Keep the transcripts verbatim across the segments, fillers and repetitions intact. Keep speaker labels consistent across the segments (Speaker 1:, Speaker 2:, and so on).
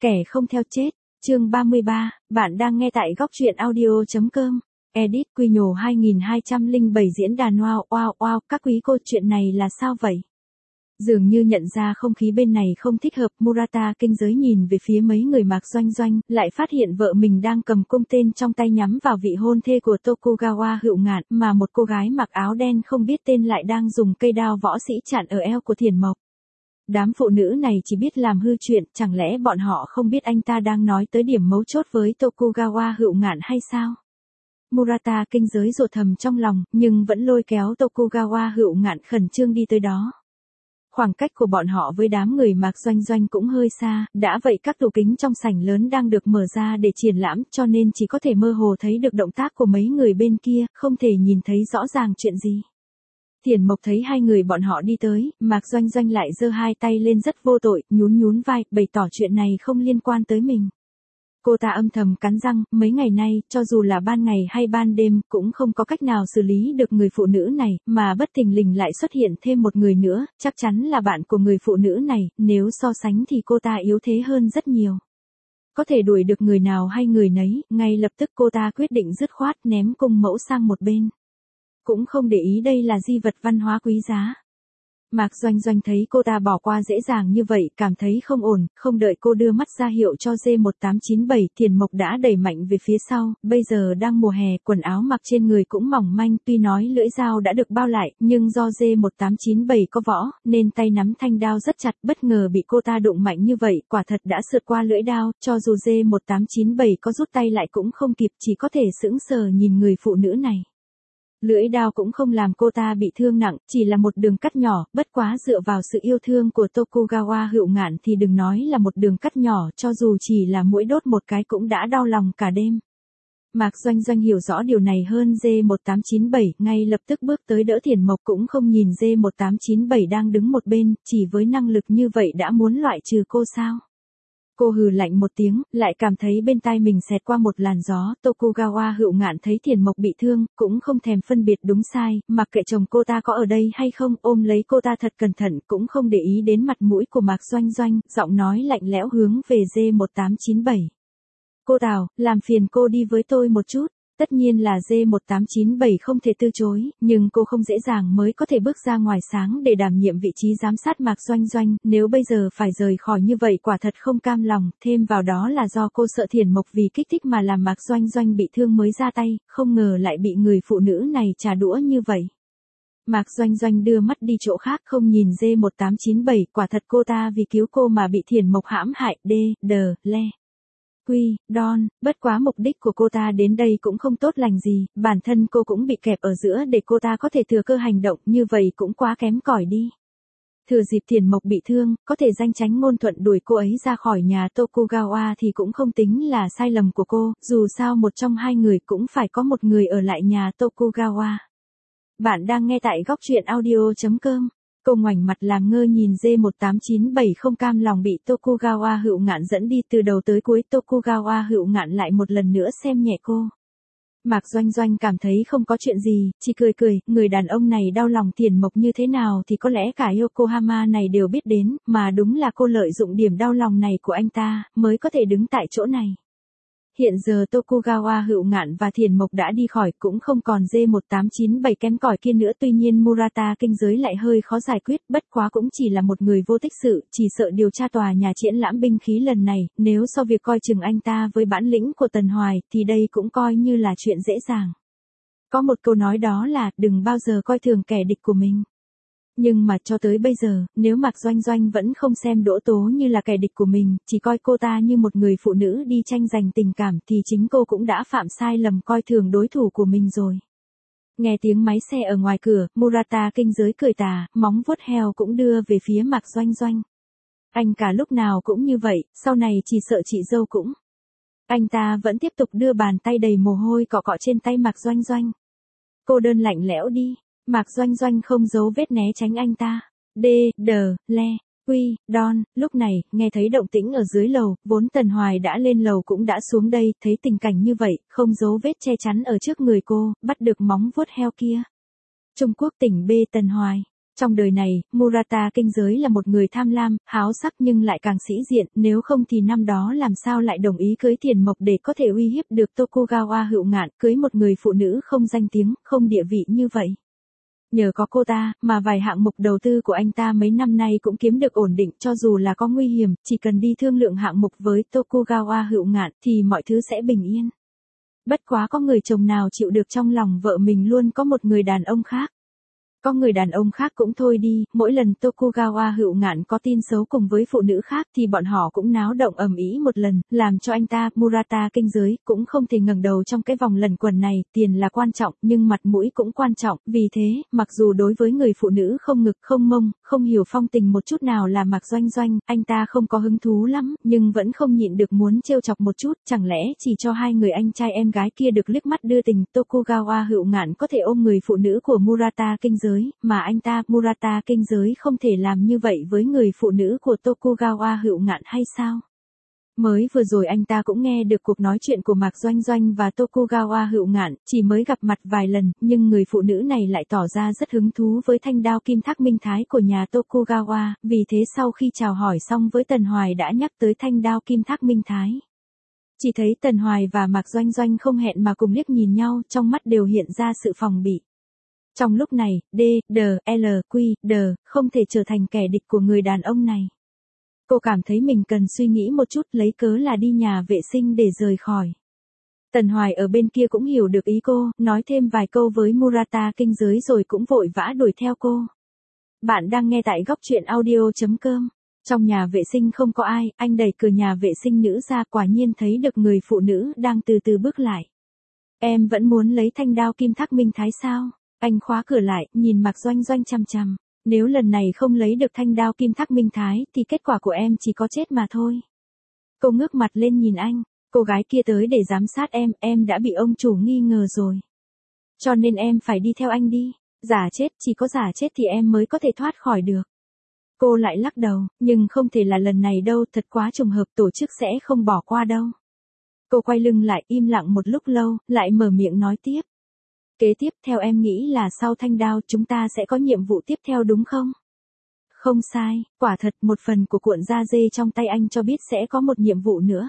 Speaker 1: Kẻ không theo chết, chương ba mươi ba, bạn đang nghe tại góc truyện audio.com. Edit Quy Nhổ hai nghìn hai trăm lẻ bảy diễn đàn wow wow wow, các quý cô chuyện này là sao vậy? Dường như nhận ra không khí bên này không thích hợp, Murata kinh giới nhìn về phía mấy người Mạc Doanh Doanh, lại phát hiện vợ mình đang cầm cung tên trong tay nhắm vào vị hôn thê của Tokugawa Hựu Ngạn, mà một cô gái mặc áo đen không biết tên lại đang dùng cây đao võ sĩ chặn ở eo của Thiền Mộc. Đám phụ nữ này chỉ biết làm hư chuyện, chẳng lẽ bọn họ không biết anh ta đang nói tới điểm mấu chốt với Tokugawa Hựu Ngạn hay sao? Murata kinh giới rụt thầm trong lòng, nhưng vẫn lôi kéo Tokugawa Hựu Ngạn khẩn trương đi tới đó. Khoảng cách của bọn họ với đám người Mạc Doanh Doanh cũng hơi xa, đã vậy các tủ kính trong sảnh lớn đang được mở ra để triển lãm, cho nên chỉ có thể mơ hồ thấy được động tác của mấy người bên kia, không thể nhìn thấy rõ ràng chuyện gì. Thiền Mộc thấy hai người bọn họ đi tới, Mạc Doanh Doanh lại giơ hai tay lên rất vô tội, nhún nhún vai, bày tỏ chuyện này không liên quan tới mình. Cô ta âm thầm cắn răng, mấy ngày nay, cho dù là ban ngày hay ban đêm, cũng không có cách nào xử lý được người phụ nữ này, mà bất thình lình lại xuất hiện thêm một người nữa, chắc chắn là bạn của người phụ nữ này, nếu so sánh thì cô ta yếu thế hơn rất nhiều. Có thể đuổi được người nào hay người nấy, ngay lập tức cô ta quyết định dứt khoát ném cung mẫu sang một bên. Cũng không để ý đây là di vật văn hóa quý giá. Mạc Doanh Doanh thấy cô ta bỏ qua dễ dàng như vậy, cảm thấy không ổn, không đợi cô đưa mắt ra hiệu cho D một tám chín bảy, Thiền Mộc đã đẩy mạnh về phía sau, bây giờ đang mùa hè, quần áo mặc trên người cũng mỏng manh, tuy nói lưỡi dao đã được bao lại, nhưng do D một tám chín bảy có võ, nên tay nắm thanh đao rất chặt, bất ngờ bị cô ta đụng mạnh như vậy, quả thật đã sượt qua lưỡi đao, cho dù D một tám chín bảy có rút tay lại cũng không kịp, chỉ có thể sững sờ nhìn người phụ nữ này. Lưỡi đao cũng không làm cô ta bị thương nặng, chỉ là một đường cắt nhỏ, bất quá dựa vào sự yêu thương của Tokugawa Hựu Ngạn thì đừng nói là một đường cắt nhỏ, cho dù chỉ là mũi đốt một cái cũng đã đau lòng cả đêm. Mạc Doanh Doanh hiểu rõ điều này hơn D một tám chín bảy, ngay lập tức bước tới đỡ Thiền Mộc, cũng không nhìn D một tám chín bảy đang đứng một bên, chỉ với năng lực như vậy đã muốn loại trừ cô sao? Cô hừ lạnh một tiếng, lại cảm thấy bên tai mình xẹt qua một làn gió, Tokugawa Hựu Ngạn thấy Thiền Mộc bị thương, cũng không thèm phân biệt đúng sai, mặc kệ chồng cô ta có ở đây hay không, ôm lấy cô ta thật cẩn thận, cũng không để ý đến mặt mũi của Mạc Doanh Doanh, giọng nói lạnh lẽo hướng về D một tám chín bảy. Cô Tào, làm phiền cô đi với tôi một chút. Tất nhiên là D một tám chín bảy không thể từ chối, nhưng cô không dễ dàng mới có thể bước ra ngoài sáng để đảm nhiệm vị trí giám sát Mạc Doanh Doanh, nếu bây giờ phải rời khỏi như vậy quả thật không cam lòng, thêm vào đó là do cô sợ Thiền Mộc vì kích thích mà làm Mạc Doanh Doanh bị thương mới ra tay, không ngờ lại bị người phụ nữ này trả đũa như vậy. Mạc Doanh Doanh đưa mắt đi chỗ khác không nhìn D một tám chín bảy, quả thật cô ta vì cứu cô mà bị Thiền Mộc hãm hại, D, đờ, le. Quy, Don, bất quá mục đích của cô ta đến đây cũng không tốt lành gì, bản thân cô cũng bị kẹp ở giữa để cô ta có thể thừa cơ hành động, như vậy cũng quá kém cỏi đi. Thừa dịp Thiền Mộc bị thương, có thể danh tránh ngôn thuận đuổi cô ấy ra khỏi nhà Tokugawa thì cũng không tính là sai lầm của cô, dù sao một trong hai người cũng phải có một người ở lại nhà Tokugawa. Bạn đang nghe tại góc truyện audio.com. Cô ngoảnh mặt làm ngơ nhìn D một tám chín bảy không cam lòng bị Tokugawa Hựu Ngạn dẫn đi từ đầu tới cuối, Tokugawa Hựu Ngạn lại một lần nữa xem nhẹ cô. Mạc Doanh Doanh cảm thấy không có chuyện gì, chỉ cười cười, người đàn ông này đau lòng Thiền Mộc như thế nào thì có lẽ cả Yokohama này đều biết đến, mà đúng là cô lợi dụng điểm đau lòng này của anh ta, mới có thể đứng tại chỗ này. Hiện giờ Tokugawa Hựu Ngạn và Thiền Mộc đã đi khỏi, cũng không còn D một tám chín bảy kém cỏi kia nữa, tuy nhiên Murata kinh giới lại hơi khó giải quyết, bất quá cũng chỉ là một người vô tích sự, chỉ sợ điều tra tòa nhà triển lãm binh khí lần này, nếu so việc coi chừng anh ta với bản lĩnh của Tần Hoài, thì đây cũng coi như là chuyện dễ dàng. Có một câu nói đó là, đừng bao giờ coi thường kẻ địch của mình. Nhưng mà cho tới bây giờ, nếu Mạc Doanh Doanh vẫn không xem Đỗ Tố như là kẻ địch của mình, chỉ coi cô ta như một người phụ nữ đi tranh giành tình cảm thì chính cô cũng đã phạm sai lầm coi thường đối thủ của mình rồi. Nghe tiếng máy xe ở ngoài cửa, Murata kinh giới cười tà, móng vuốt heo cũng đưa về phía Mạc Doanh Doanh. Anh cả lúc nào cũng như vậy, sau này chỉ sợ chị dâu cũng. Anh ta vẫn tiếp tục đưa bàn tay đầy mồ hôi cọ cọ trên tay Mạc Doanh Doanh. Cô đơn lạnh lẽo đi. Mạc Doanh Doanh không giấu vết né tránh anh ta. D, đờ, le, quy, Don, lúc này, nghe thấy động tĩnh ở dưới lầu, vốn Tần Hoài đã lên lầu cũng đã xuống đây, thấy tình cảnh như vậy, không giấu vết che chắn ở trước người cô, bắt được móng vuốt heo kia. Trung Quốc tỉnh B Tần Hoài. Trong đời này, Murata kinh giới là một người tham lam, háo sắc nhưng lại càng sĩ diện, nếu không thì năm đó làm sao lại đồng ý cưới Tiền Mộc để có thể uy hiếp được Tokugawa Hựu Ngạn, cưới một người phụ nữ không danh tiếng, không địa vị như vậy. Nhờ có cô ta, mà vài hạng mục đầu tư của anh ta mấy năm nay cũng kiếm được ổn định, cho dù là có nguy hiểm, chỉ cần đi thương lượng hạng mục với Tokugawa Hựu Ngạn thì mọi thứ sẽ bình yên. Bất quá có người chồng nào chịu được trong lòng vợ mình luôn có một người đàn ông khác. Có người đàn ông khác cũng thôi đi, mỗi lần Tokugawa Hựu Ngạn có tin xấu cùng với phụ nữ khác thì bọn họ cũng náo động ầm ĩ một lần, làm cho anh ta, Murata kinh giới, cũng không thể ngẩng đầu trong cái vòng lẩn quẩn này, tiền là quan trọng, nhưng mặt mũi cũng quan trọng, vì thế, mặc dù đối với người phụ nữ không ngực không mông, không hiểu phong tình một chút nào là Mạc Doanh Doanh, anh ta không có hứng thú lắm, nhưng vẫn không nhịn được muốn trêu chọc một chút, chẳng lẽ chỉ cho hai người anh trai em gái kia được liếc mắt đưa tình, Tokugawa Hựu Ngạn có thể ôm người phụ nữ của Murata kinh giới, mà anh ta, Murata kinh giới không thể làm như vậy với người phụ nữ của Tokugawa Hựu Ngạn hay sao? Mới vừa rồi anh ta cũng nghe được cuộc nói chuyện của Mạc Doanh Doanh và Tokugawa Hựu Ngạn, chỉ mới gặp mặt vài lần, nhưng người phụ nữ này lại tỏ ra rất hứng thú với thanh đao kim thác minh thái của nhà Tokugawa, vì thế sau khi chào hỏi xong với Tần Hoài đã nhắc tới thanh đao kim thác minh thái. Chỉ thấy Tần Hoài và Mạc Doanh Doanh không hẹn mà cùng liếc nhìn nhau, trong mắt đều hiện ra sự phòng bị. Trong lúc này, D, D, L, Q, D, không thể trở thành kẻ địch của người đàn ông này. Cô cảm thấy mình cần suy nghĩ một chút, lấy cớ là đi nhà vệ sinh để rời khỏi. Tần Hoài ở bên kia cũng hiểu được ý cô, nói thêm vài câu với Murata kinh giới rồi cũng vội vã đuổi theo cô. Bạn đang nghe tại góc truyện audio chấm com. Trong nhà vệ sinh không có ai, anh đẩy cửa nhà vệ sinh nữ ra, quả nhiên thấy được người phụ nữ đang từ từ bước lại. Em vẫn muốn lấy thanh đao kim thác minh thái sao? Anh khóa cửa lại, nhìn Mạc Doanh Doanh chằm chằm. Nếu lần này không lấy được thanh đao kim thác minh thái thì kết quả của em chỉ có chết mà thôi. Cô ngước mặt lên nhìn anh. Cô gái kia tới để giám sát em, em đã bị ông chủ nghi ngờ rồi. Cho nên em phải đi theo anh đi. Giả chết, chỉ có giả chết thì em mới có thể thoát khỏi được. Cô lại lắc đầu, nhưng không thể là lần này đâu, thật quá trùng hợp, tổ chức sẽ không bỏ qua đâu. Cô quay lưng lại, im lặng một lúc lâu, lại mở miệng nói tiếp. Kế tiếp, theo em nghĩ là sau thanh đao chúng ta sẽ có nhiệm vụ tiếp theo đúng không? Không sai, quả thật một phần của cuộn da dê trong tay anh cho biết sẽ có một nhiệm vụ nữa.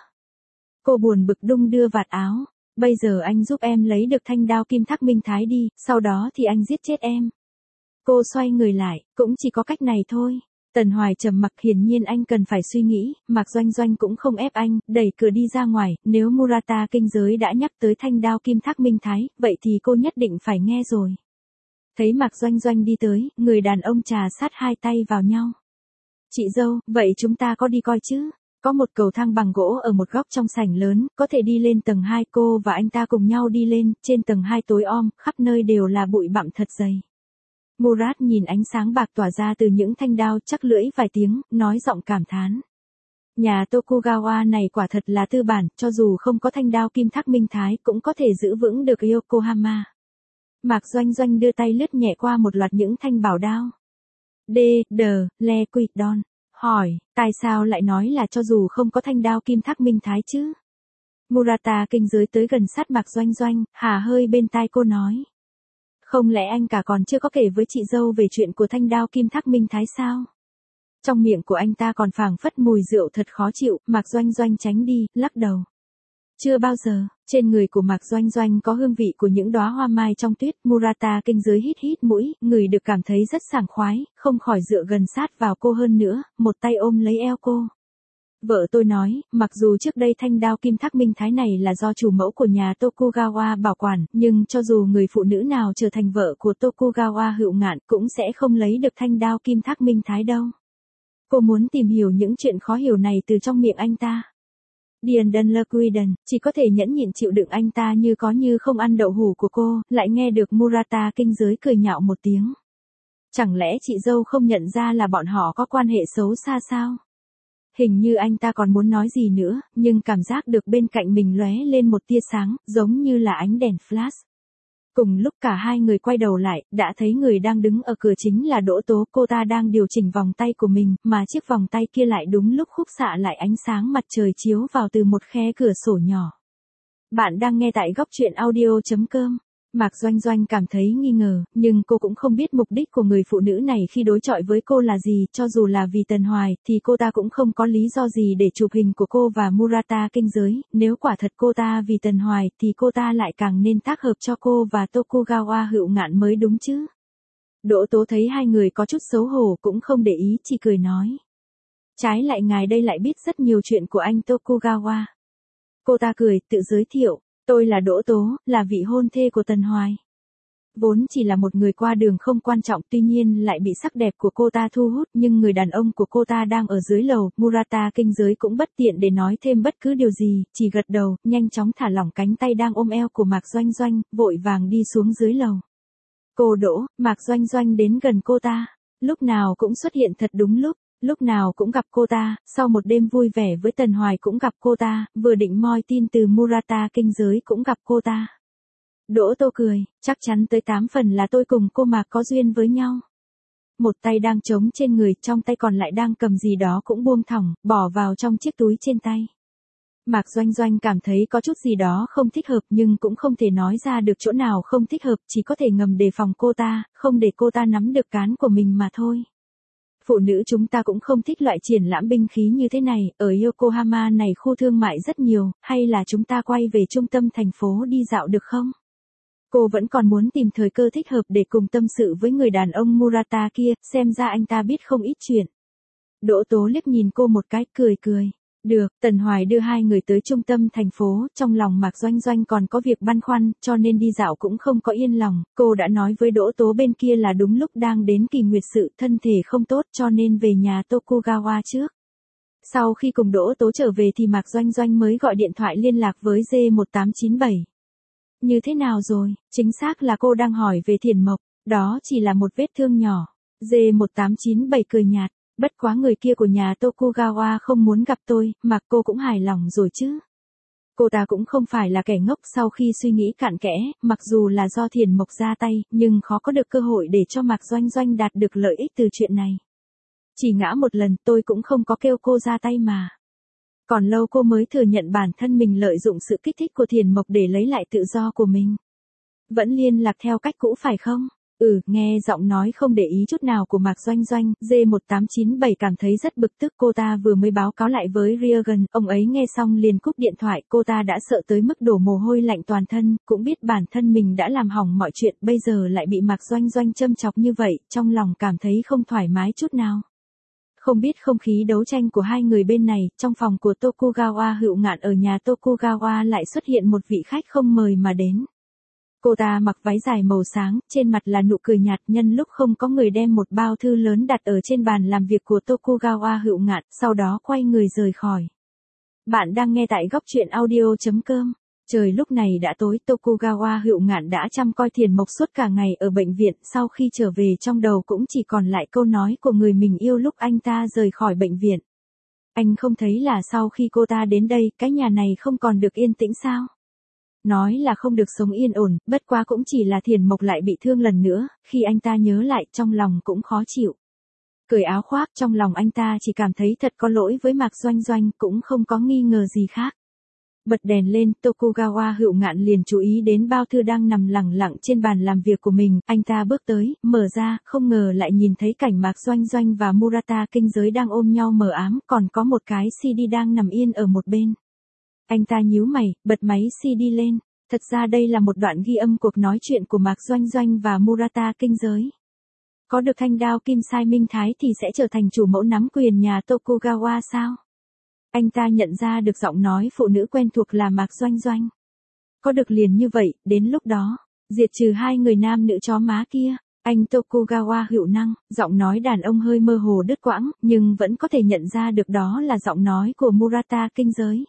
Speaker 1: Cô buồn bực đung đưa vạt áo. Bây giờ anh giúp em lấy được thanh đao kim thác minh thái đi, sau đó thì anh giết chết em. Cô xoay người lại, cũng chỉ có cách này thôi. Tần Hoài trầm mặc, hiển nhiên anh cần phải suy nghĩ, Mạc Doanh Doanh cũng không ép anh, đẩy cửa đi ra ngoài, nếu Murata kinh giới đã nhắc tới thanh đao kim thác minh thái, vậy thì cô nhất định phải nghe rồi. Thấy Mạc Doanh Doanh đi tới, người đàn ông trà sát hai tay vào nhau. Chị dâu, vậy chúng ta có đi coi chứ? Có một cầu thang bằng gỗ ở một góc trong sảnh lớn, có thể đi lên tầng hai, cô và anh ta cùng nhau đi lên, trên tầng hai tối om, khắp nơi đều là bụi bặm thật dày. Murat nhìn ánh sáng bạc tỏa ra từ những thanh đao, chắc lưỡi vài tiếng, nói giọng cảm thán. Nhà Tokugawa này quả thật là tư bản, cho dù không có thanh đao kim thác minh thái cũng có thể giữ vững được Yokohama. Mạc Doanh Doanh đưa tay lướt nhẹ qua một loạt những thanh bảo đao. D, D, Le Quy, Don. Hỏi, tại sao lại nói là cho dù không có thanh đao kim thác minh thái chứ? Murata kinh giới tới gần sát Mạc Doanh Doanh, hà hơi bên tai cô nói. Không lẽ anh cả còn chưa có kể với chị dâu về chuyện của thanh đao kim thác minh thái sao? Trong miệng của anh ta còn phảng phất mùi rượu thật khó chịu, Mạc Doanh Doanh tránh đi, lắc đầu. Chưa bao giờ, trên người của Mạc Doanh Doanh có hương vị của những đóa hoa mai trong tuyết, Murata kinh giới hít hít mũi, người được cảm thấy rất sảng khoái, không khỏi dựa gần sát vào cô hơn nữa, một tay ôm lấy eo cô. Vợ tôi nói, mặc dù trước đây thanh đao kim thác minh thái này là do chủ mẫu của nhà Tokugawa bảo quản, nhưng cho dù người phụ nữ nào trở thành vợ của Tokugawa Hựu Ngạn cũng sẽ không lấy được thanh đao kim thác minh thái đâu. Cô muốn tìm hiểu những chuyện khó hiểu này từ trong miệng anh ta. Điền Đân Lơ Quy Đần, chỉ có thể nhẫn nhịn chịu đựng anh ta như có như không ăn đậu hủ của cô, lại nghe được Murata kinh giới cười nhạo một tiếng. Chẳng lẽ chị dâu không nhận ra là bọn họ có quan hệ xấu xa sao? Hình như anh ta còn muốn nói gì nữa, nhưng cảm giác được bên cạnh mình lóe lên một tia sáng, giống như là ánh đèn flash. Cùng lúc cả hai người quay đầu lại, đã thấy người đang đứng ở cửa chính là Đỗ Tố, cô ta đang điều chỉnh vòng tay của mình, mà chiếc vòng tay kia lại đúng lúc khúc xạ lại ánh sáng mặt trời chiếu vào từ một khe cửa sổ nhỏ. Bạn đang nghe tại góc truyện audio chấm com. Mạc Doanh Doanh cảm thấy nghi ngờ, nhưng cô cũng không biết mục đích của người phụ nữ này khi đối chọi với cô là gì, cho dù là vì Tần Hoài, thì cô ta cũng không có lý do gì để chụp hình của cô và Murata Kinh Giới, nếu quả thật cô ta vì Tần Hoài thì cô ta lại càng nên tác hợp cho cô và Tokugawa Hựu Ngạn mới đúng chứ. Đỗ Tố thấy hai người có chút xấu hổ cũng không để ý, chỉ cười nói. Trái lại ngài đây lại biết rất nhiều chuyện của anh Tokugawa. Cô ta cười, tự giới thiệu. Tôi là Đỗ Tố, là vị hôn thê của Tần Hoài. Vốn chỉ là một người qua đường không quan trọng, tuy nhiên lại bị sắc đẹp của cô ta thu hút, nhưng người đàn ông của cô ta đang ở dưới lầu, Murata Kinh Giới cũng bất tiện để nói thêm bất cứ điều gì, chỉ gật đầu, nhanh chóng thả lỏng cánh tay đang ôm eo của Mạc Doanh Doanh, vội vàng đi xuống dưới lầu. Cô Đỗ, Mạc Doanh Doanh đến gần cô ta, lúc nào cũng xuất hiện thật đúng lúc. Lúc nào cũng gặp cô ta, sau một đêm vui vẻ với Tần Hoài cũng gặp cô ta, vừa định moi tin từ Murata Kinh Giới cũng gặp cô ta. Đỗ Tô cười, chắc chắn tới tám phần là tôi cùng cô Mạc có duyên với nhau. Một tay đang trống trên người, trong tay còn lại đang cầm gì đó cũng buông thõng, bỏ vào trong chiếc túi trên tay. Mạc Doanh Doanh cảm thấy có chút gì đó không thích hợp nhưng cũng không thể nói ra được chỗ nào không thích hợp, chỉ có thể ngầm đề phòng cô ta, không để cô ta nắm được cán của mình mà thôi. Phụ nữ chúng ta cũng không thích loại triển lãm binh khí như thế này, ở Yokohama này khu thương mại rất nhiều, hay là chúng ta quay về trung tâm thành phố đi dạo được không? Cô vẫn còn muốn tìm thời cơ thích hợp để cùng tâm sự với người đàn ông Murata kia, xem ra anh ta biết không ít chuyện. Đỗ Tố liếc nhìn cô một cái, cười cười. Được, Tần Hoài đưa hai người tới trung tâm thành phố, trong lòng Mạc Doanh Doanh còn có việc băn khoăn, cho nên đi dạo cũng không có yên lòng, cô đã nói với Đỗ Tố bên kia là đúng lúc đang đến kỳ nguyệt sự, thân thể không tốt cho nên về nhà Tokugawa trước. Sau khi cùng Đỗ Tố trở về thì Mạc Doanh Doanh mới gọi điện thoại liên lạc với G một tám chín bảy. Như thế nào rồi, chính xác là cô đang hỏi về Thiền Mộc, đó chỉ là một vết thương nhỏ. G một tám chín bảy cười nhạt. Bất quá người kia của nhà Tokugawa không muốn gặp tôi, mà cô cũng hài lòng rồi chứ. Cô ta cũng không phải là kẻ ngốc, sau khi suy nghĩ cặn kẽ, mặc dù là do Thiền Mộc ra tay, nhưng khó có được cơ hội để cho Mạc Doanh Doanh đạt được lợi ích từ chuyện này. Chỉ ngã một lần tôi cũng không có kêu cô ra tay mà. Còn lâu cô mới thừa nhận bản thân mình lợi dụng sự kích thích của Thiền Mộc để lấy lại tự do của mình. Vẫn liên lạc theo cách cũ phải không? Ừ, nghe giọng nói không để ý chút nào của Mạc Doanh Doanh, G một tám chín bảy cảm thấy rất bực tức, cô ta vừa mới báo cáo lại với Ryagan, ông ấy nghe xong liền cúp điện thoại, cô ta đã sợ tới mức đổ mồ hôi lạnh toàn thân, cũng biết bản thân mình đã làm hỏng mọi chuyện, bây giờ lại bị Mạc Doanh Doanh châm chọc như vậy, trong lòng cảm thấy không thoải mái chút nào. Không biết không khí đấu tranh của hai người bên này, trong phòng của Tokugawa Hựu Ngạn ở nhà Tokugawa lại xuất hiện một vị khách không mời mà đến. Cô ta mặc váy dài màu sáng, trên mặt là nụ cười nhạt, nhân lúc không có người đem một bao thư lớn đặt ở trên bàn làm việc của Tokugawa Hựu Ngạn, sau đó quay người rời khỏi. Bạn đang nghe tại góc truyện audio chấm com. Trời lúc này đã tối, Tokugawa Hựu Ngạn đã chăm coi Thiền Mộc suốt cả ngày ở bệnh viện, sau khi trở về trong đầu cũng chỉ còn lại câu nói của người mình yêu lúc anh ta rời khỏi bệnh viện. Anh không thấy là sau khi cô ta đến đây, cái nhà này không còn được yên tĩnh sao? Nói là không được sống yên ổn, bất quá cũng chỉ là Thiền Mộc lại bị thương lần nữa, khi anh ta nhớ lại trong lòng cũng khó chịu. Cởi áo khoác, trong lòng anh ta chỉ cảm thấy thật có lỗi với Mạc Doanh Doanh, cũng không có nghi ngờ gì khác. Bật đèn lên, Tokugawa Hựu Ngạn liền chú ý đến bao thư đang nằm lẳng lặng trên bàn làm việc của mình, anh ta bước tới, mở ra, không ngờ lại nhìn thấy cảnh Mạc Doanh Doanh và Murata Kinh Giới đang ôm nhau mờ ám, còn có một cái xê đê đang nằm yên ở một bên. Anh ta nhíu mày, bật máy xê đê lên, thật ra đây là một đoạn ghi âm cuộc nói chuyện của Mạc Doanh Doanh và Murata Kinh Giới. Có được thanh đao kim sai Minh Thái thì sẽ trở thành chủ mẫu nắm quyền nhà Tokugawa sao? Anh ta nhận ra được giọng nói phụ nữ quen thuộc là Mạc Doanh Doanh. Có được liền như vậy, đến lúc đó, diệt trừ hai người nam nữ chó má kia, anh Tokugawa Hựu Năng, giọng nói đàn ông hơi mơ hồ đứt quãng, nhưng vẫn có thể nhận ra được đó là giọng nói của Murata Kinh Giới.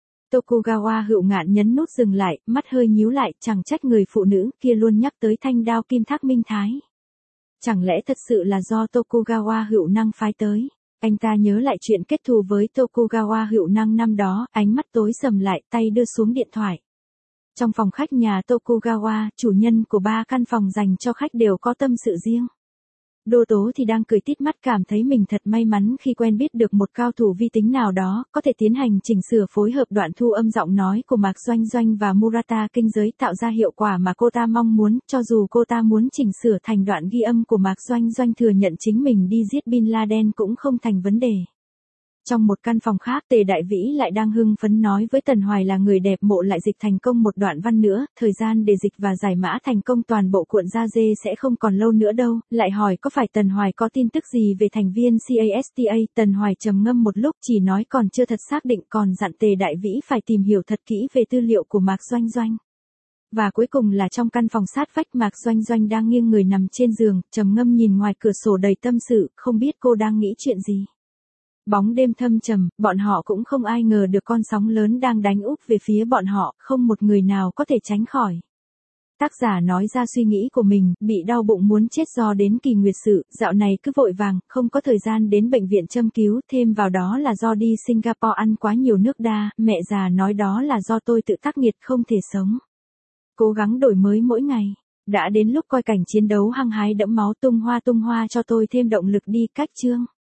Speaker 1: Tokugawa Hựu Ngạn nhấn nút dừng lại, mắt hơi nhíu lại, chẳng trách người phụ nữ kia luôn nhắc tới thanh đao kim thác Minh Thái. Chẳng lẽ thật sự là do Tokugawa Hựu Năng phái tới? Anh ta nhớ lại chuyện kết thù với Tokugawa Hựu Năng năm đó, ánh mắt tối sầm lại, tay đưa xuống điện thoại. Trong phòng khách nhà Tokugawa, chủ nhân của ba căn phòng dành cho khách đều có tâm sự riêng. Đô Tố thì đang cười tít mắt cảm thấy mình thật may mắn khi quen biết được một cao thủ vi tính nào đó, có thể tiến hành chỉnh sửa phối hợp đoạn thu âm giọng nói của Mạc Doanh Doanh và Murata Kinh Giới tạo ra hiệu quả mà cô ta mong muốn, cho dù cô ta muốn chỉnh sửa thành đoạn ghi âm của Mạc Doanh Doanh thừa nhận chính mình đi giết Bin Laden cũng không thành vấn đề. Trong một căn phòng khác, Tề Đại Vĩ lại đang hưng phấn nói với Tần Hoài là người đẹp mộ lại dịch thành công một đoạn văn nữa, thời gian để dịch và giải mã thành công toàn bộ cuộn da dê sẽ không còn lâu nữa đâu, lại hỏi có phải Tần Hoài có tin tức gì về thành viên casta. Tần Hoài trầm ngâm một lúc chỉ nói còn chưa thật xác định, còn dặn Tề Đại Vĩ phải tìm hiểu thật kỹ về tư liệu của Mạc Doanh Doanh. Và cuối cùng là trong căn phòng sát vách, Mạc Doanh Doanh đang nghiêng người nằm trên giường, trầm ngâm nhìn ngoài cửa sổ đầy tâm sự, không biết cô đang nghĩ chuyện gì. Bóng đêm thâm trầm, bọn họ cũng không ai ngờ được con sóng lớn đang đánh úp về phía bọn họ, không một người nào có thể tránh khỏi. Tác giả nói ra suy nghĩ của mình, bị đau bụng muốn chết do đến kỳ nguyệt sự, dạo này cứ vội vàng, không có thời gian đến bệnh viện châm cứu, thêm vào đó là do đi Singapore ăn quá nhiều nước đa, mẹ già nói đó là do tôi tự tác nghiệt không thể sống. Cố gắng đổi mới mỗi ngày. Đã đến lúc coi cảnh chiến đấu hăng hái đẫm máu tung hoa tung hoa cho tôi thêm động lực đi. Cách chương